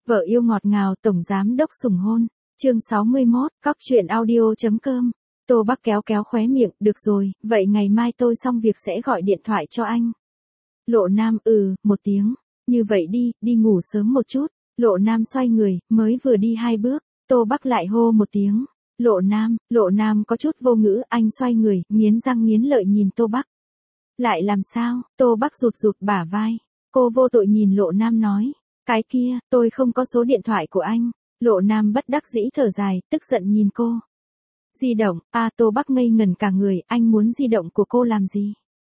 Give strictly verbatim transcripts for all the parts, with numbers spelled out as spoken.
Vợ yêu ngọt ngào tổng giám đốc sủng hôn. Chương sáu mươi mốt, cóc truyện audio.com. Tô Bắc kéo kéo khóe miệng, được rồi, vậy ngày mai tôi xong việc sẽ gọi điện thoại cho anh. Lộ Nam, ừ, một tiếng. Như vậy đi, đi ngủ sớm một chút. Lộ Nam xoay người, mới vừa đi hai bước, Tô Bắc lại hô một tiếng. Lộ Nam, Lộ Nam có chút vô ngữ, anh xoay người, nghiến răng nghiến lợi nhìn Tô Bắc. Lại làm sao? Tô Bắc rụt rụt bả vai. Cô vô tội nhìn Lộ Nam nói. Cái kia, tôi không có số điện thoại của anh. Lộ Nam bất đắc dĩ thở dài, tức giận nhìn cô. Di động, à Tô Bắc ngây ngẩn cả người, anh muốn di động của cô làm gì?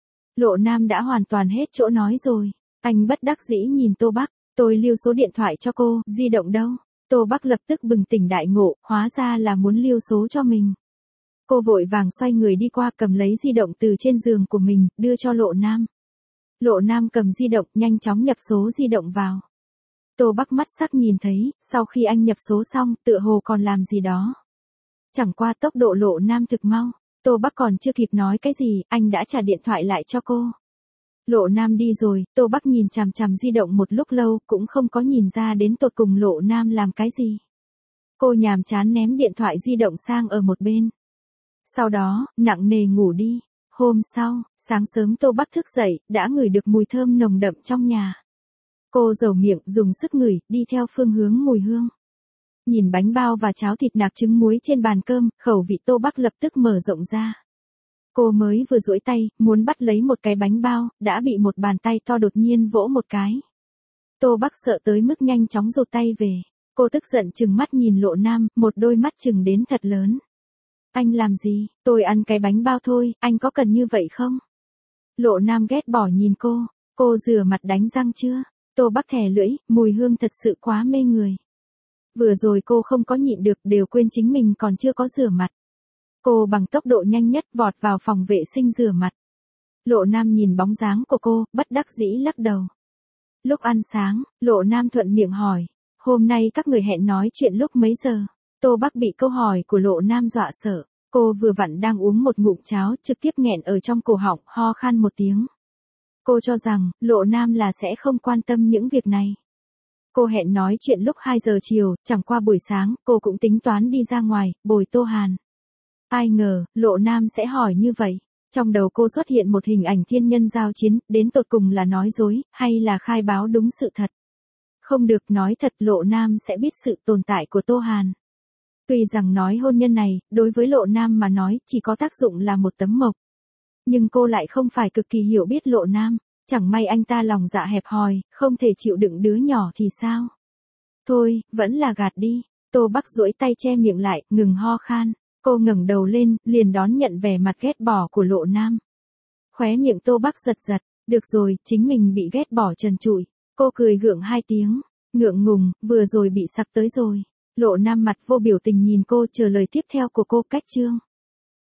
Lộ Nam đã hoàn toàn hết chỗ nói rồi. Anh bất đắc dĩ nhìn Tô Bắc, tôi lưu số điện thoại cho cô, di động đâu? Tô Bắc lập tức bừng tỉnh đại ngộ, hóa ra là muốn lưu số cho mình. Cô vội vàng xoay người đi qua cầm lấy di động từ trên giường của mình, đưa cho Lộ Nam. Lộ Nam cầm di động, nhanh chóng nhập số di động vào. Tô Bắc mắt sắc nhìn thấy, sau khi anh nhập số xong, tựa hồ còn làm gì đó. Chẳng qua tốc độ Lộ Nam thực mau, Tô Bắc còn chưa kịp nói cái gì, anh đã trả điện thoại lại cho cô. Lộ Nam đi rồi, Tô Bắc nhìn chằm chằm di động một lúc lâu, cũng không có nhìn ra đến tột cùng Lộ Nam làm cái gì. Cô nhàm chán ném điện thoại di động sang ở một bên. Sau đó, nặng nề ngủ đi. Hôm sau, sáng sớm Tô Bắc thức dậy, đã ngửi được mùi thơm nồng đậm trong nhà. Cô dầu miệng, dùng sức ngửi, đi theo phương hướng mùi hương. Nhìn bánh bao và cháo thịt nạc trứng muối trên bàn cơm, khẩu vị Tô Bắc lập tức mở rộng ra. Cô mới vừa duỗi tay, muốn bắt lấy một cái bánh bao, đã bị một bàn tay to đột nhiên vỗ một cái. Tô Bắc sợ tới mức nhanh chóng rụt tay về. Cô tức giận trừng mắt nhìn Lộ Nam, một đôi mắt trừng đến thật lớn. Anh làm gì? Tôi ăn cái bánh bao thôi, anh có cần như vậy không? Lộ Nam ghét bỏ nhìn cô. Cô rửa mặt đánh răng chưa? Tô Bắc thè lưỡi, mùi hương thật sự quá mê người. Vừa rồi cô không có nhịn được, đều quên chính mình còn chưa có rửa mặt. Cô bằng tốc độ nhanh nhất vọt vào phòng vệ sinh rửa mặt. Lộ Nam nhìn bóng dáng của cô, bất đắc dĩ lắc đầu. Lúc ăn sáng, Lộ Nam thuận miệng hỏi, hôm nay các người hẹn nói chuyện lúc mấy giờ? Tô Bắc bị câu hỏi của Lộ Nam dọa sợ. Cô vừa vặn đang uống một ngụm cháo, trực tiếp nghẹn ở trong cổ họng, ho khan một tiếng. Cô cho rằng, Lộ Nam là sẽ không quan tâm những việc này. Cô hẹn nói chuyện lúc hai giờ chiều, chẳng qua buổi sáng, cô cũng tính toán đi ra ngoài, bồi Tô Hàn. Ai ngờ, Lộ Nam sẽ hỏi như vậy. Trong đầu cô xuất hiện một hình ảnh thiên nhân giao chiến, đến tột cùng là nói dối, hay là khai báo đúng sự thật. Không được nói thật, Lộ Nam sẽ biết sự tồn tại của Tô Hàn. Tuy rằng nói hôn nhân này, đối với Lộ Nam mà nói, chỉ có tác dụng là một tấm mộc. Nhưng cô lại không phải cực kỳ hiểu biết Lộ Nam. Chẳng may anh ta lòng dạ hẹp hòi, không thể chịu đựng đứa nhỏ thì sao? Thôi, vẫn là gạt đi. Tô Bắc duỗi tay che miệng lại, ngừng ho khan. Cô ngẩng đầu lên, liền đón nhận vẻ mặt ghét bỏ của Lộ Nam. Khóe miệng Tô Bắc giật giật, được rồi, chính mình bị ghét bỏ trần trụi. Cô cười gượng hai tiếng, ngượng ngùng, vừa rồi bị sặc tới rồi. Lộ Nam mặt vô biểu tình nhìn cô, chờ lời tiếp theo của cô. Cách chương.